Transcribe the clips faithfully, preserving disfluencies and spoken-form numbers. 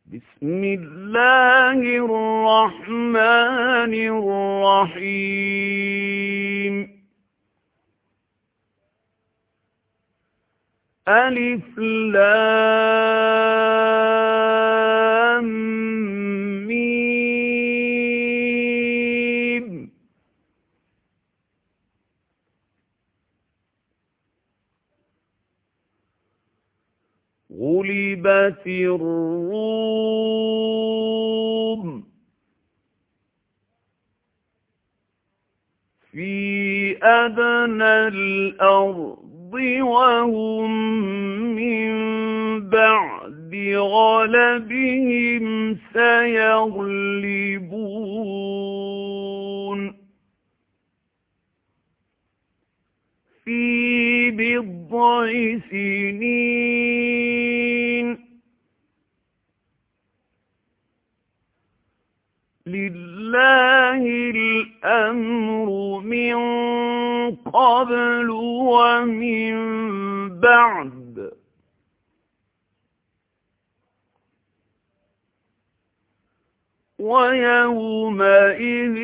بسم الله الرحمن الرحيم ألف لام ميم غلبت الروم في أدنى الأرض وهم من بعد غلبهم سيغلبون في بضع سنين لله الأمر من قبل ومن بعد ويومئذ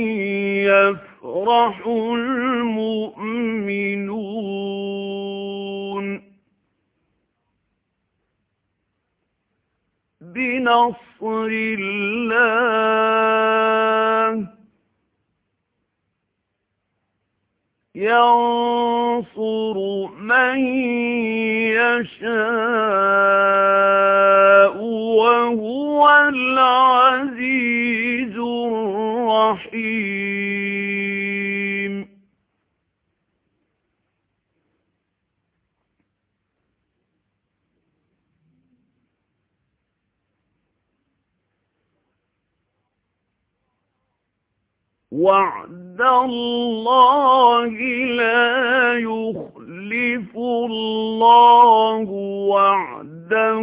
يفرح المؤمنون بنصر الله ينصر من يشاء وهو العزيز الرحيم وعد الله لا يخلف الله وعده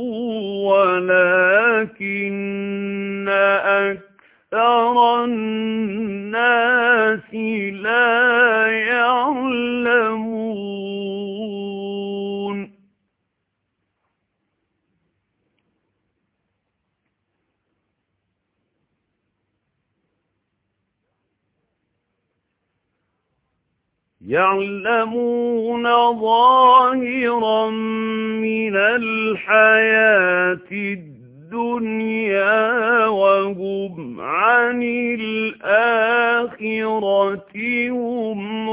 ولكن أكثر الناس لا يعلمون يعلمون ظاهرا من الحياة الدنيا وهم عن الآخرة هم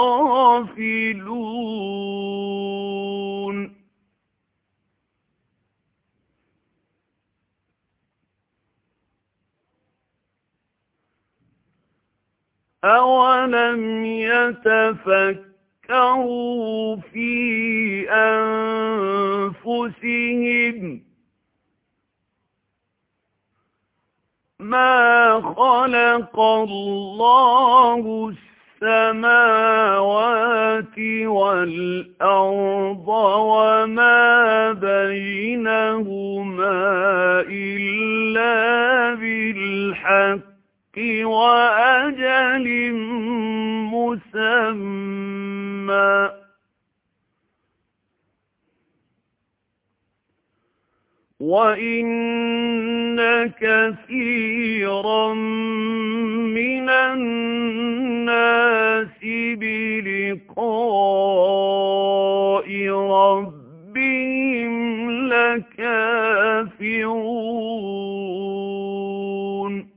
غافلون أَوَلَمْ يَتَفَكَّرُوا فِي أَنفُسِهِمْ مَا خَلَقَ اللَّهُ السَّمَاوَاتِ وَالْأَرْضَ وَمَا بَيْنَهُمَا إِلَّا بِالْحَقِّ وَأَجَلٍ مُّسَمًّى وَإِنَّ كَثِيرًا مِنَ النَّاسِ بِلِقَاءِ رَبِّهِمْ لَكَافِرُونَ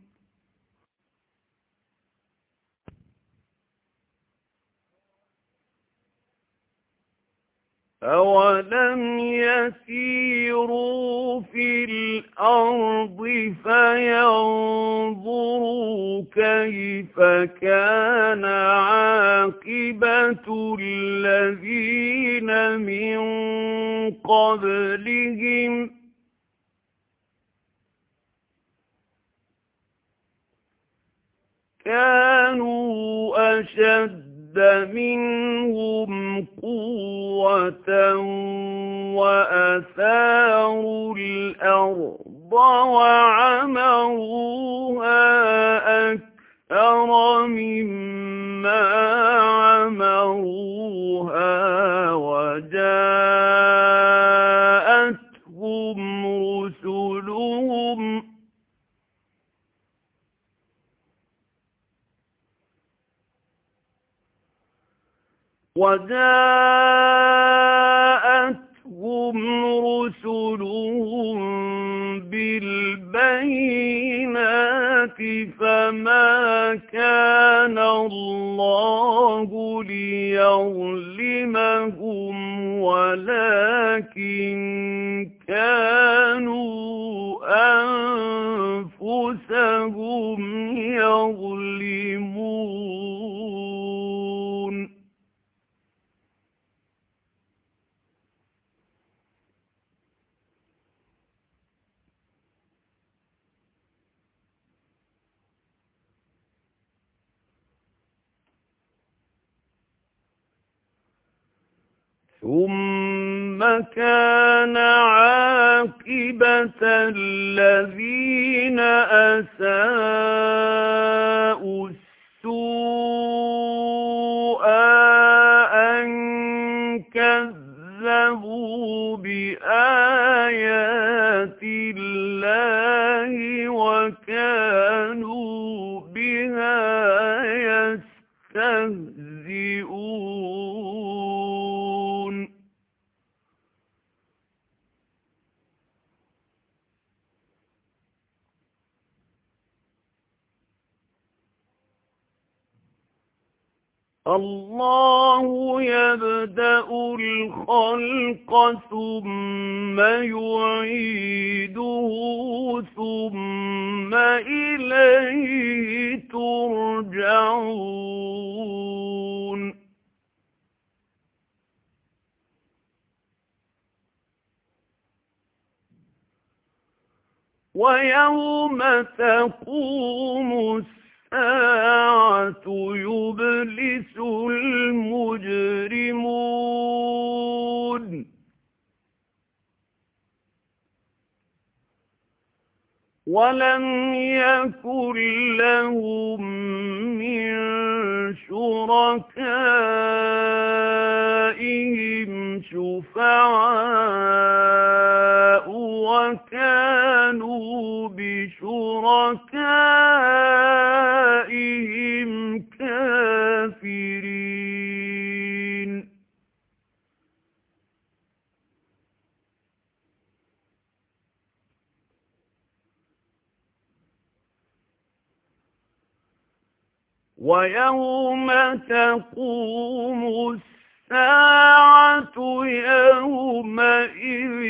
أَوَلَمْ يَسِيرُوا فِي الْأَرْضِ فَيَنظُرُوا كَيْفَ كَانَ عَاقِبَةُ الَّذِينَ مِن قَبْلِهِمْ كَانُوا أَشَدَّ مِنْهُمْ قُوَّةً وَأَثَارُوا الْأَرْضَ وَعَمَرُوهَا أَكْثَرَ مِمَّا عَمَرُوهَا وَجَاءَتْهُمْ رُسُلُهُم وجاءتهم رسلهم بالبينات فما كان الله ليظلمهم ولكن كانوا أنفسهم يظلمون ثم كان عاقبة الذين أساءوا السوء أن كذبوا بآيات الله وكانوا بها يستهزئون الله يبدأ الخلق ثم يعيده ثم إليه ترجعون ويوم تقوم الساعة الساعة يبلس المجرمون ولم يكن لهم من شركائهم شفعاء وكانوا بشركائهم كافرين ويوم تقوم الساعة يومئذ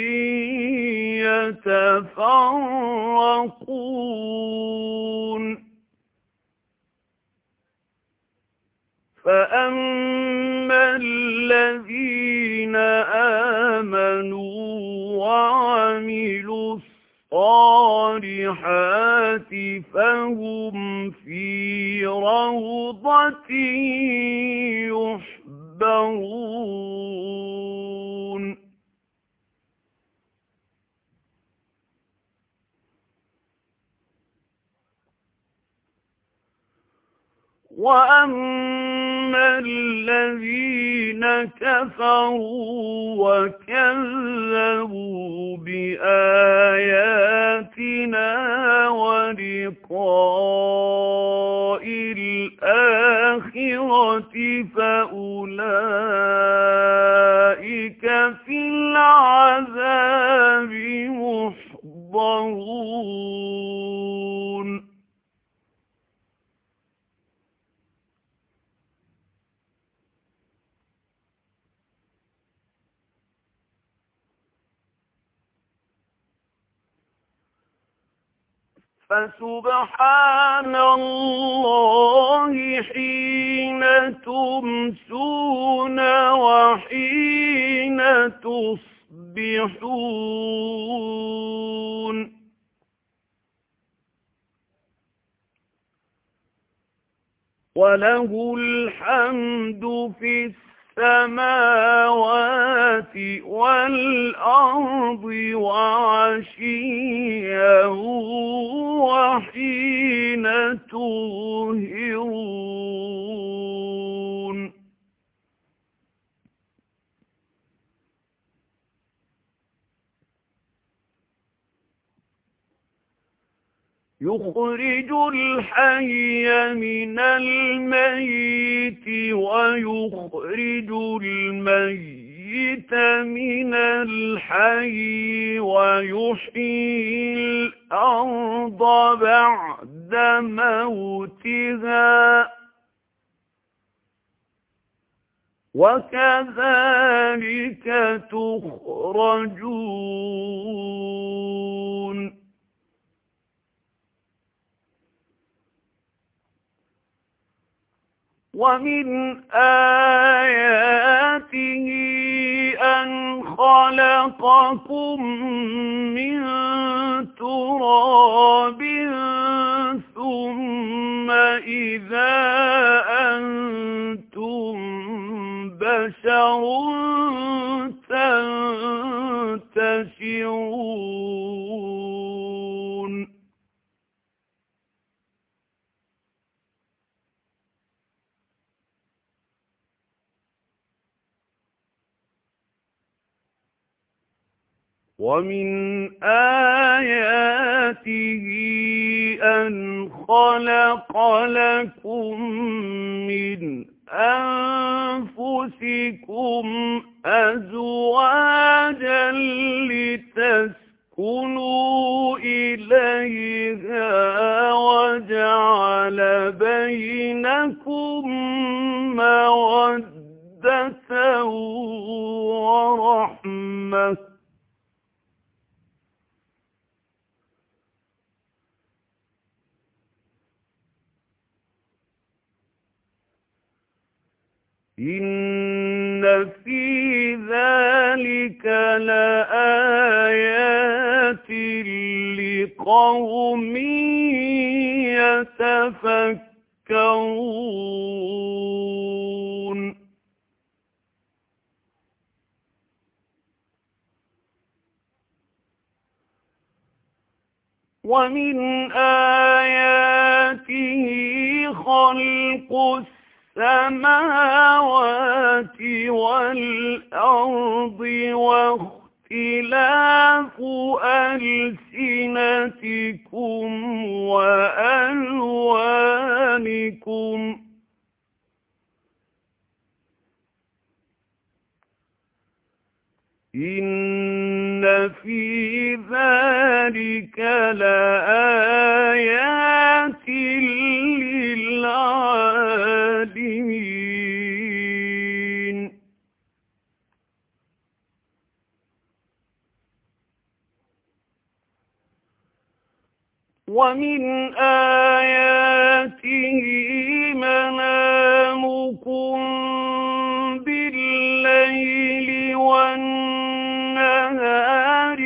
يتفرقون فأما الذين آمنوا وعملوا الصالحات فهم في روضة يحبرون وأما الذين كفروا وكذبوا بآياتنا ولقاء الآخرة فأولئك في العذاب محضرون فسبحان الله حين تمسون وحين تصبحون وله الحمد في السماوات والأرض وعشيا وحين تظهرون يخرج الحي من الميت ويخرج الميت من الحي ويحيي الأرض بعد موتها وكذلك تخرجون ومن آياته أن خلقكم من تراب ثم إذا أنتم بشر تنتشرون ومن آياته أن خلق لكم من أنفسكم أزواجا لتسكنوا إليها وجعل بينكم مودة ورحمة إن في ذلك لآيات لقوم يتفكرون ومن آياته خلق السماوات والأرض واختلاف ألسنتكم وألوانكم إن في ذلك لآيات للعالمين ومن آياته منامكم بالليل والنهار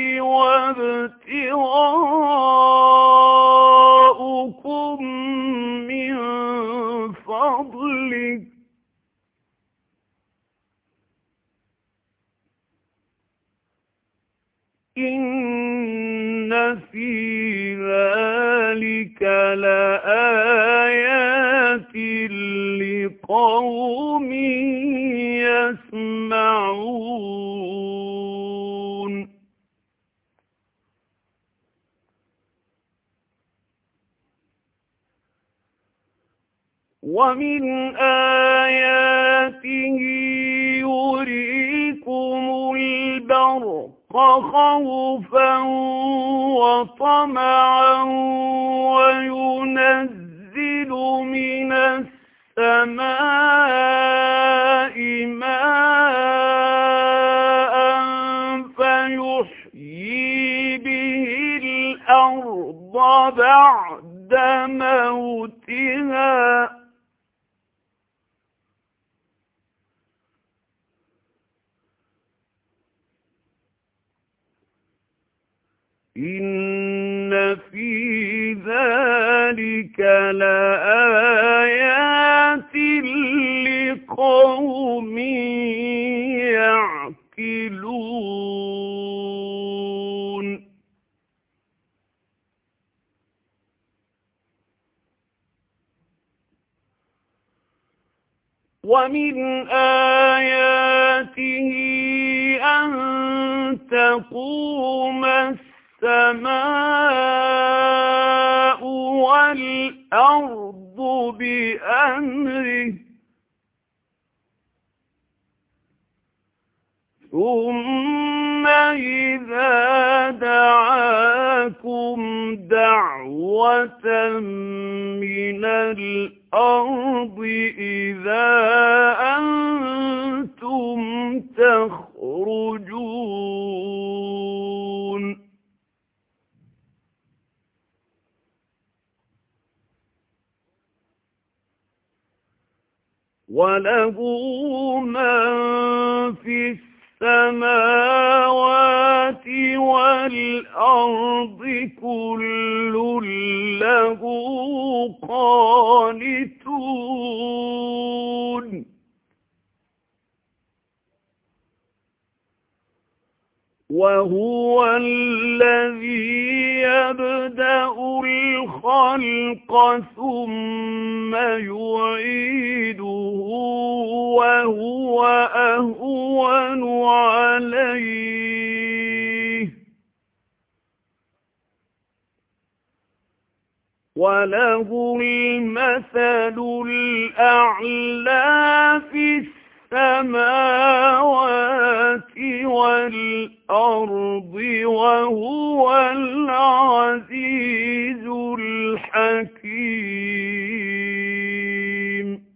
وابتغاؤكم من فضله إن في ذلك لآيات لقوم يسمعون ومن آياته يريكم البرق خوفا وطمعا وينزل من السماء ماء فيحيي به الأرض بعد موتها إن في ذلك لآيات لقوم يعقلون ومن آياته أن تقوم السماء بأمره ثم إذا دعاكم دعوة من الأرض إذا أنتم تخرجون وله من في السماوات والأرض كل له قانتون وهو الذي يبدأ الخلق ثم يعيده وهو أهون عليه وله المثل الأعلى في السماوات والأرض وهو العزيز الحكيم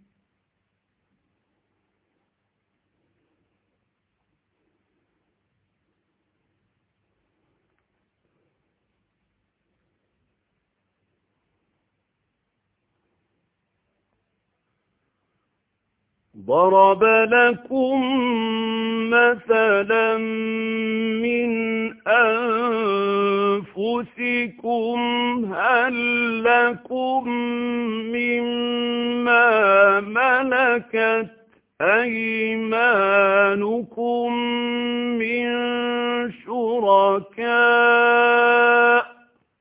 ضرب لكم مثلا من أنفسكم هل لكم مما ملكت أيمانكم من شركاء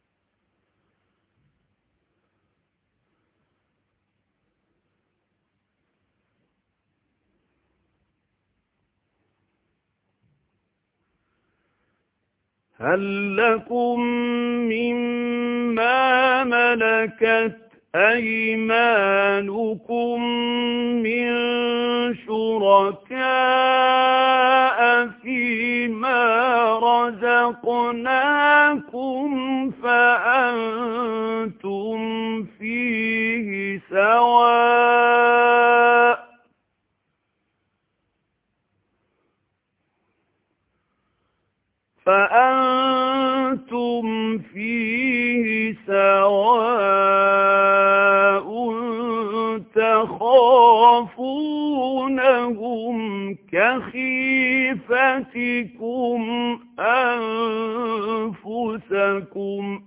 هل لكم مما ملكت أيمانكم من شركاء فيما رزقناكم فأنتم فيه سواء فأنتم فيه سواء تخافونهم كخيفتكم أنفسكم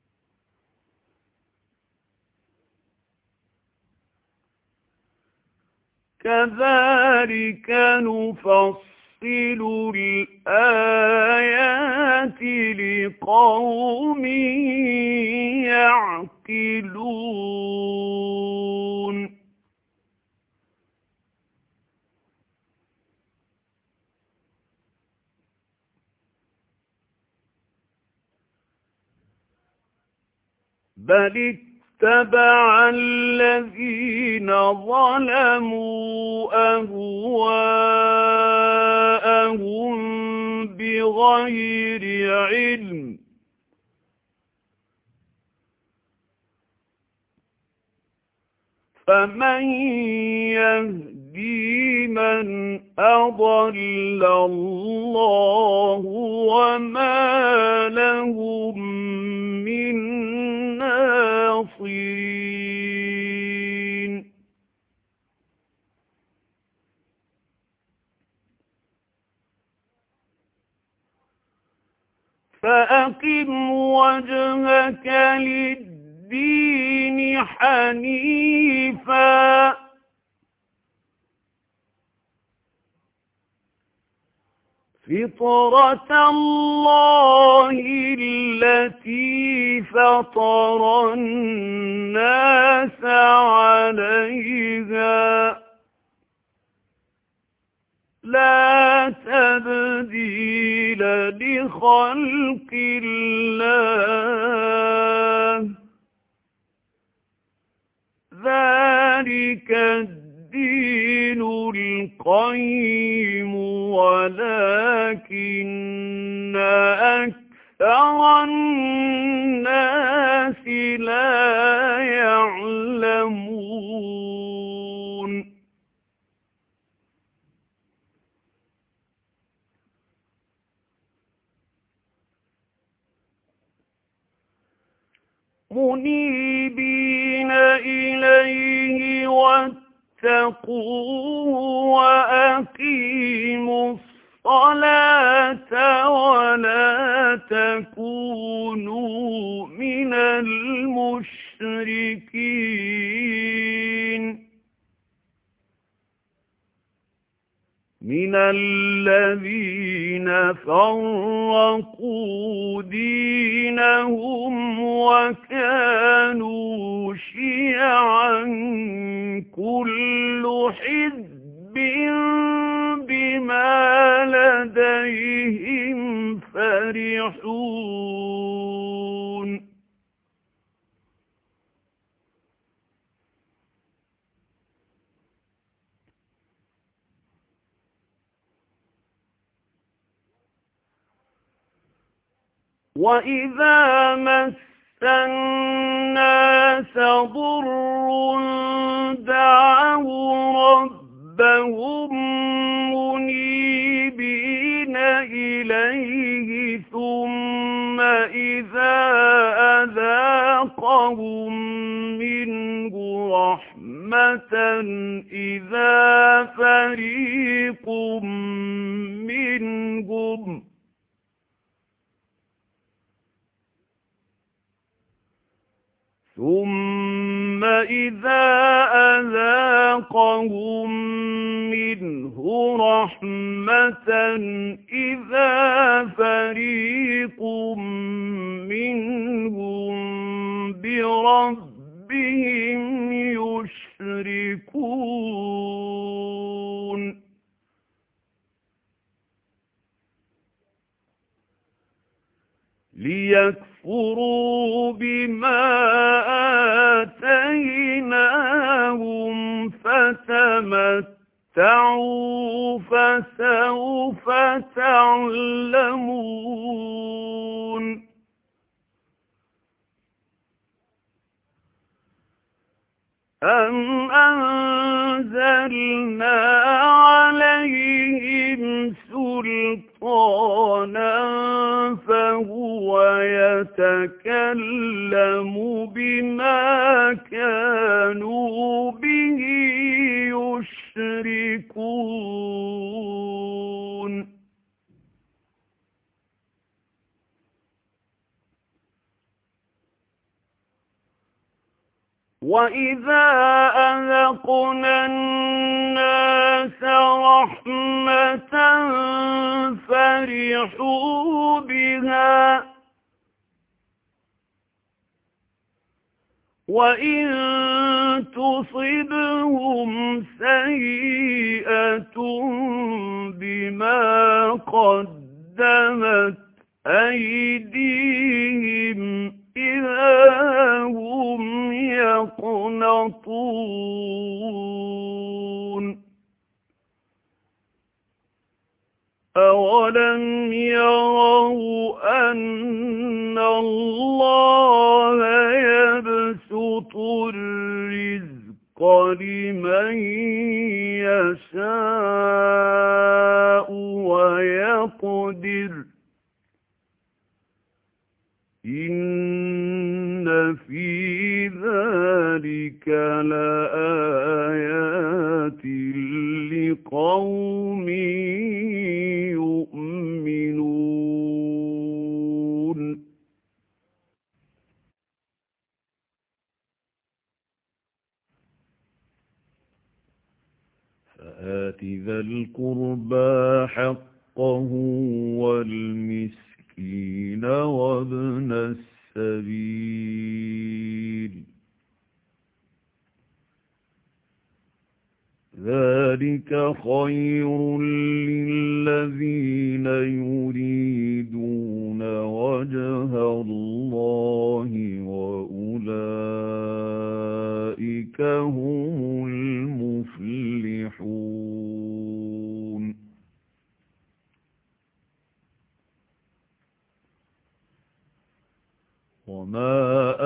كذلك نفصل الآيات لقوم يعقلون بل اتبع الذين ظلموا أهواءهم بغير علم فمن يهدي من أضل الله وما لهم من ناصرين فأقم وجهك للدين حنيفا فطرة الله التي فطر الناس عليها لا تبديل لخلق الله ذلك ذَلِكَ الدِّينُ الْقَيِّمُ وَلَكِنَّ أَكْثَرَ النَّاسِ لَا يَعْلَمُونَ مُنِيبِينَ إِلَيْهِ وَاتَّقُوهُ وَأَقِيمُوا الصَّلَاةَ وَلَا تَكُونُوا مِنَ الْمُشْرِكِينَ مِنَ الَّذِينَ فَرَّقُوا دِينَهُمْ وَكَانُوا شِيَعًا كُلُّ حِزْبٍ بِمَا لَدَيْهِمْ فَرِحُونَ وَإِذَا مَسَّ النَّاسَ ضُرٌّ دَعَوْا رَبَّهُم مُّنِيبِينَ إِلَيْهِ ثُمَّ إِذَا أَذَاقَهُم مِّنْهُ رَحْمَةً إِذَا فَرِيقٌ مِّنْهُمْ ثُمَّ إِذَا أَذَاقَهُم مِّنْهُ رَحْمَةً إِذَا فَرِيقٌ مِّنْهُم بِرَبِّهِمْ يُشْرِكُونَ لِيَكْفُرُوا بِمَا آتَيْنَاهُمْ فَتَمَتَّعُوا فَسَوْفَ تَعْلَمُونَ أَمْ أَنزَلْنَا عَلَيْهِمْ سُلْطَانًا فَهُوَ يَتَكَلَّمُ بِمَا كَانُوا بِهِ يُشْرِكُونَ وَإِذَا أَذَقْنَا النَّاسَ رَحْمَةً فَرِحُوا بِهَا وَإِن تُصِبْهُمْ سَيِّئَةٌ بِمَا قَدَّمَتْ أَيْدِيهِمْ إِذَا هُمْ يَقْنَطُونَ أَوَلَمْ يَرَوْا أَنَّ اللَّهَ يَبْسُطُ الرِّزْقَ لِمَن يَشَاءُ وَيَقْدِرُ إِنَّ فِي ذَلِكَ لَآيَاتٍ لِقَوْمٍ يُؤْمِنُونَ فَآتِ ذَا الْقُرْبَى حَقَّهُ وَالْمِسْكِينَ وَابْنَ السَّبِيلِ ذَلِكَ خَيْرٌ لِّلَّذِينَ يُرِيدُونَ وَجْهَ اللَّهِ وَأُولَٰئِكَ هُمُ وما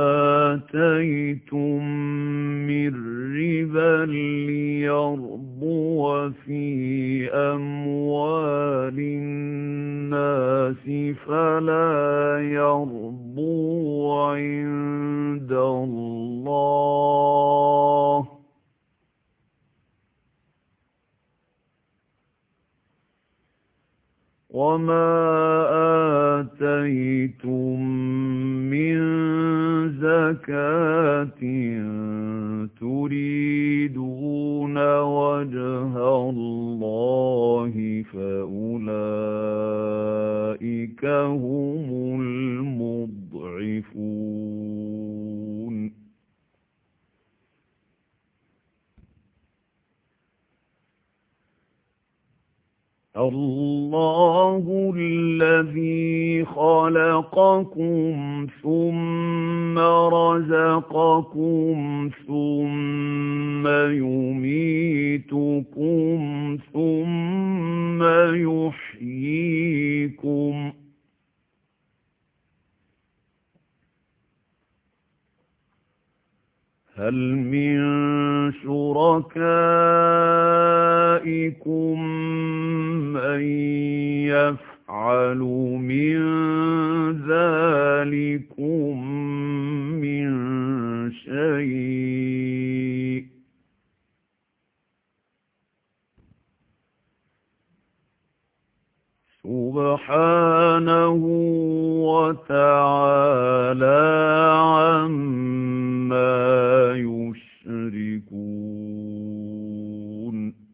آتيتم من ربا ليربو في أموال الناس فلا يربو عند الله وما آتيتم من زكاة تريدون وجه الله فأولئك هم المضعفون الله الذي خلقكم ثم رزقكم ثم يميتكم ثم يحييكم هل من شركائكم من يفعل من ذلكم من شيء سبحانه وتعالى عما يشركون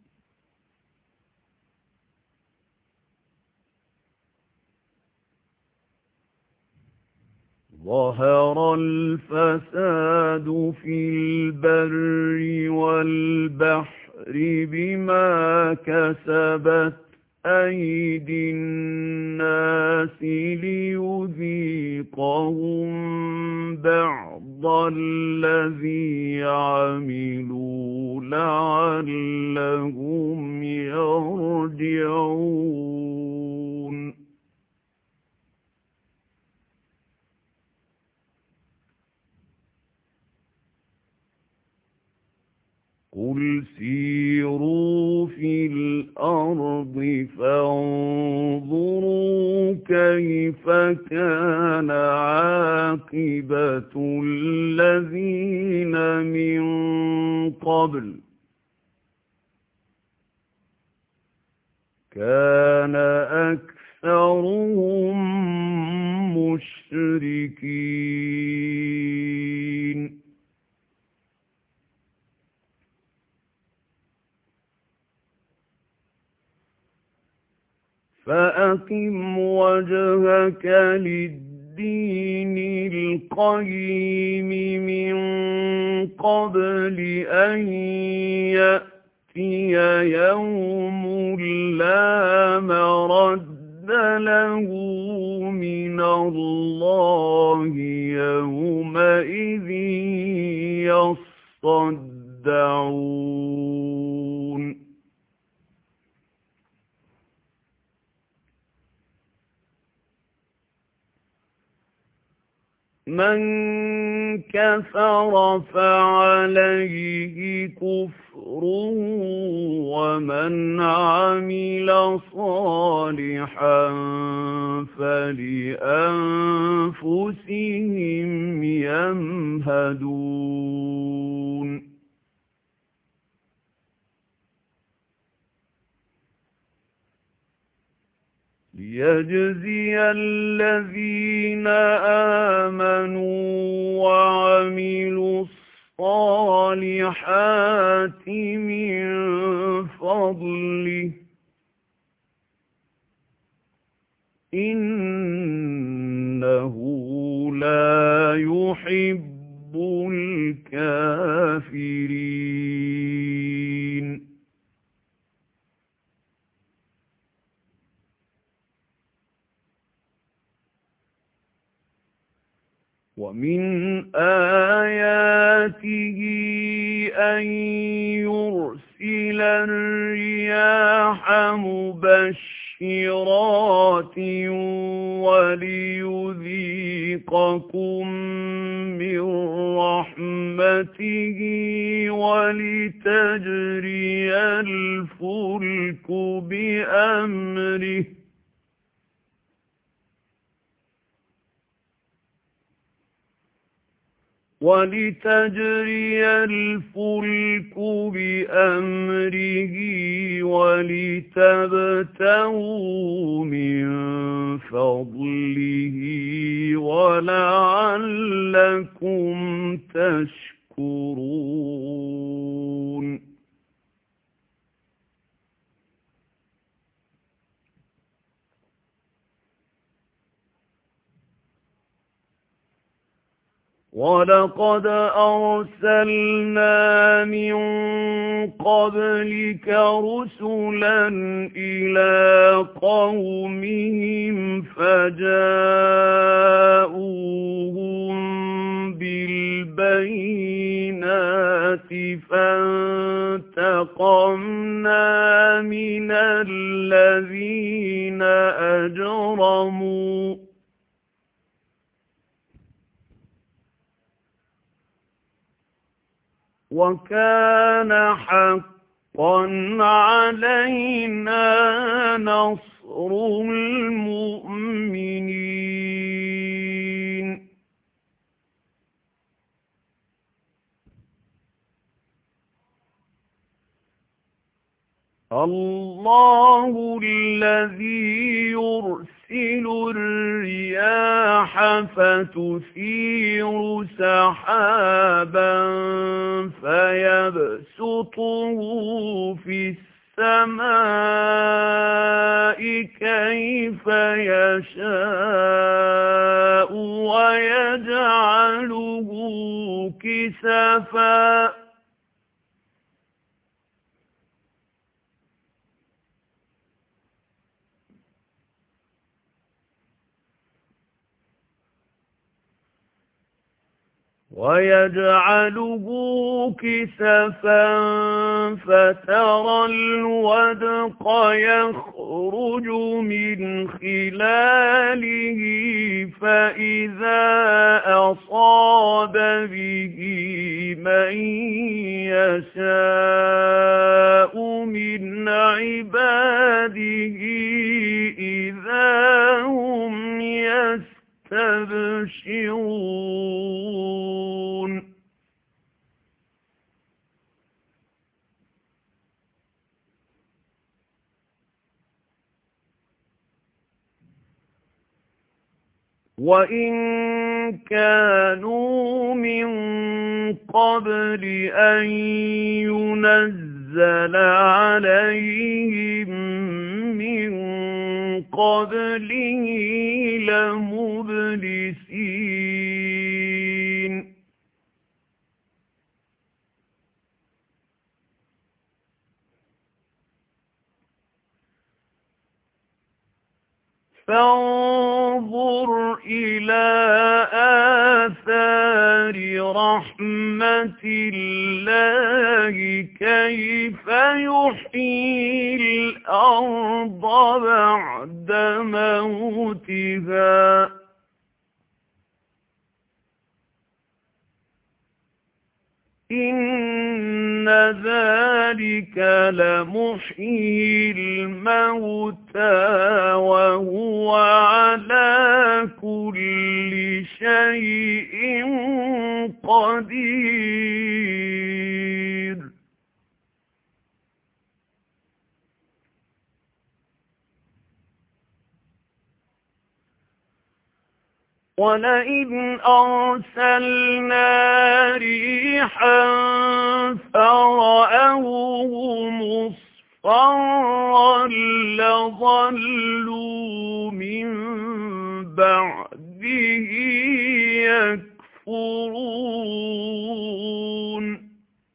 ظهر الفساد في البر والبحر بما كسبت أيدي الناس ليذيقهم بعض الذي عملوا لعلهم يرجعون قل سيروا في الأرض فانظروا كيف كان عاقبة الذين من قبل كان أكثرهم مشركين فأقم وجهك للدين القيم من قبل أن يأتي يوم لا مرد له من الله يومئذ يصدعون من كفر فعليه كفره ومن عمل صالحا فلأنفسهم يمهدون ليجزي الذين آمنوا وعملوا الصالحات من فضله إنه لا يحب الكافرين ومن آياته أن يرسل الرياح مبشرات وَلِيُذِيقَكُم مِّن رَّحْمَتِهِ وَلِتَجْرِيَ الْفُلْكُ بِأَمْرِهِ وَلِتَجْرِيَ الْفُلْكُ بِأَمْرِهِ وَلِتَبْتَغُوا مِن فَضْلِهِ وَلَعَلَّكُمْ تَشْكُرُونَ وَلَقَدْ أَرْسَلْنَا مِن قَبْلِكَ رُسُلًا إِلَى قَوْمِهِمْ فَجَاءُوهُم بِالْبَيِّنَاتِ فَانتَقَمْنَا مِنَ الَّذِينَ أَجْرَمُوا وَكَانَ حَقًّا عَلَيْنَا نَصْرُ الْمُؤْمِنِينَ اللَّهُ الَّذِي يُرْسِلُ الرِّيَاحَ فَتُثِيرُ سَحَابًا فَيَبْسُطُهُ فِي السَّمَاءِ كَيْفَ يَشَاءُ وَيَجْعَلُهُ كِسَفًا وَيَجْعَلُهُ كِسَفًا فَتَرَى الْوَدْقَ يَخْرُجُ مِنْ خِلَالِهِ فَإِذَا أَصَابَ بِهِ مَن يَشَاءُ مِنْ عِبَادِهِ إِذَا هُمْ يَسْتَبْشِرُونَ وَإِن كَانُوا مِن قَبْلِ أَن يُنَزَّلَ عَلَيْهِم مِّن قَبْلِهِ لَمُبْلِسِينَ فانظُرْ إِلَى آثَارِ رَحْمَةِ اللَّهِ كَيْفَ يُحْيِي الْأَرْضَ بَعْدَ مَوْتِهَا إِنَّ ذَلِكَ لَمُحْيِي الْمَوْتَى وَهُوَ عَلَى كُلِّ شَيْءٍ قَدِيرٌ وَلَئِنْ أَرْسَلْنَا رِيحًا فَرَأَوْهُ مُصْفَرًّا لَظَلُّوا مِنْ بَعْدِهِ يَكْفُرُونَ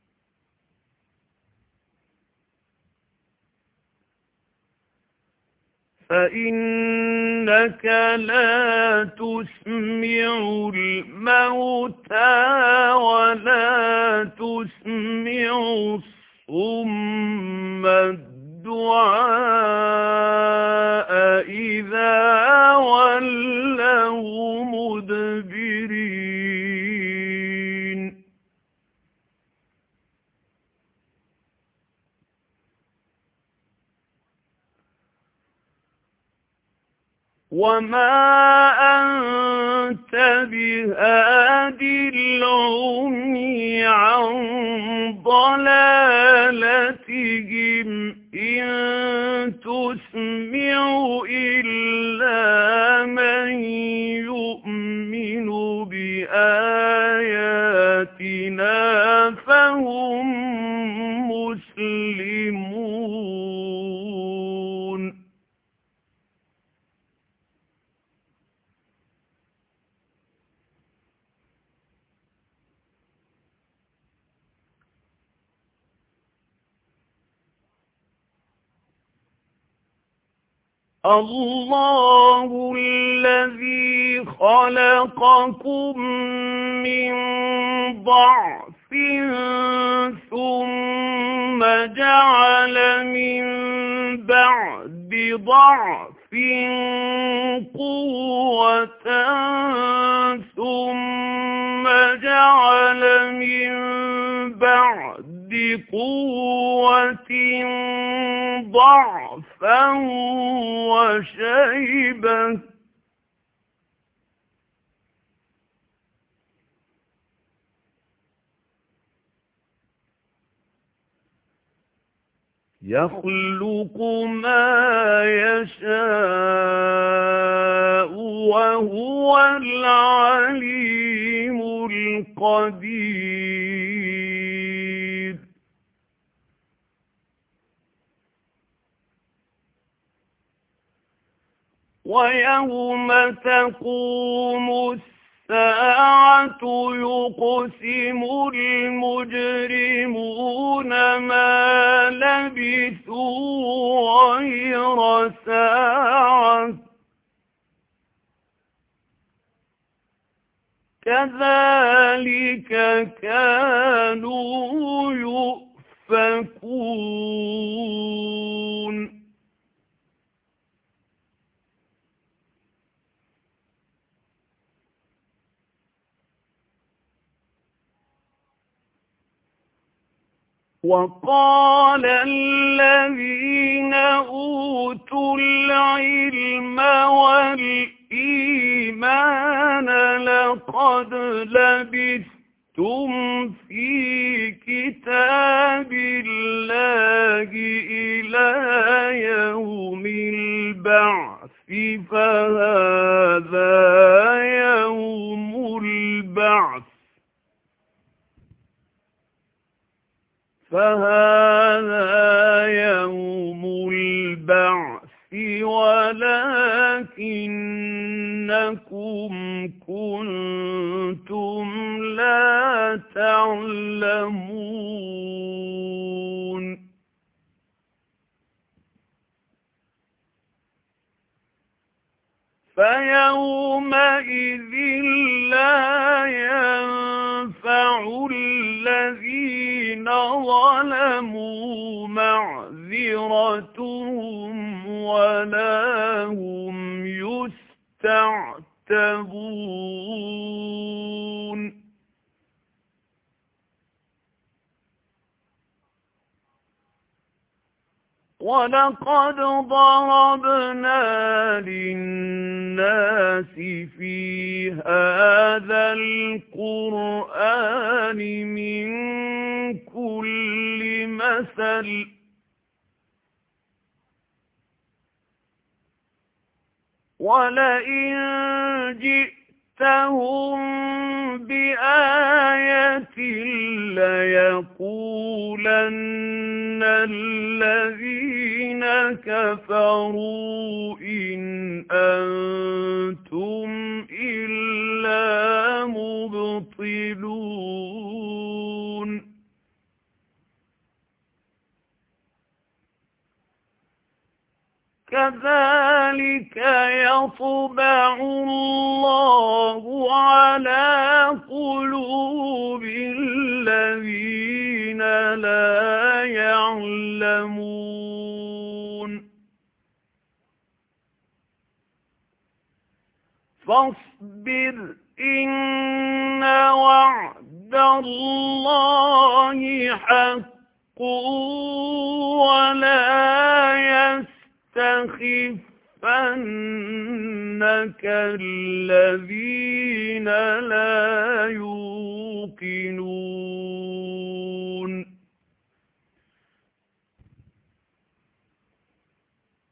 فَإِنَّكَ لَا تُسْمِعُ الْمَوْتَى وَلَا تُسْمِعُ الصُّمَّ الدُّعَاءَ إِذَا وَلَّوْا مُدْبِرِينَ وَمَا أَنْتَ بِهَادِ الْعُمْيِ عَنْ ضَلَالَتِهِمْ إِنْ تُسْمِعُ إِلَّا مَنْ يُؤْمِنُ بِآيَاتِنَا فَهُمْ مُسْلِمُونَ اللَّهُ الَّذِي خَلَقَكُم مِّن ضَعْفٍ ثُمَّ جَعَلَ مِن بَعْدِ ضَعْفٍ قُوَّةً ثُمَّ جَعَلَ مِن بَعْدِ قُوَّةٍ ضَعْفًا وَشَيْبَةً يَخْلُقُ مَا يَشَاءُ وَهُوَ الْعَلِيمُ الْقَدِيرُ وَيَوْمَ تَقُومُ السَّاعَةُ يُقْسِمُ الْمُجْرِمُونَ مَا لَبِثُوا غَيْرَ سَاعَةٍ كَذَلِكَ كَانُوا يُؤْفَكُونَ وَقَالَ الَّذِينَ أُوتُوا الْعِلْمَ وَالْإِيمَانَ لَقَدْ لَبِثْتُمْ فِي كِتَابِ اللَّهِ إِلَى يَوْمِ الْبَعْثِ فَهَذَا يَوْمُ الْبَعْثِ فَهَذَا يَوْمُ الْبَعْثِ وَلَكِنَّكُمْ كُنتُمْ لَا تَعْلَمُونَ فَيَوْمَئِذٍ لَّا يَنفَعُ الَّذِينَ ظَلَمُوا مَعْذِرَتُهُمْ وَلَا هُمْ يُسْتَعْتَبُونَ وَلَقَدْ ضَرَبْنَا لِلنَّاسِ فِي هَذَا الْقُرْآنِ مِنْ كُلِّ مَثَلٍ وَلَئِنْ جِئْتَهُمْ بِآيَةٍ لَيَقُولَنَّ الَّذِينَ كَفَرُوا إِنْ أَنْتُمْ إِلَّا مُبْطِلُونَ كَذَلِكَ يَطْبَعُ اللَّهُ عَلَى قُلُوبِ الَّذِينَ لَا يَعْلَمُونَ فاصبر إن وعد الله حق ولا يستخفنك الذين لا يوقنون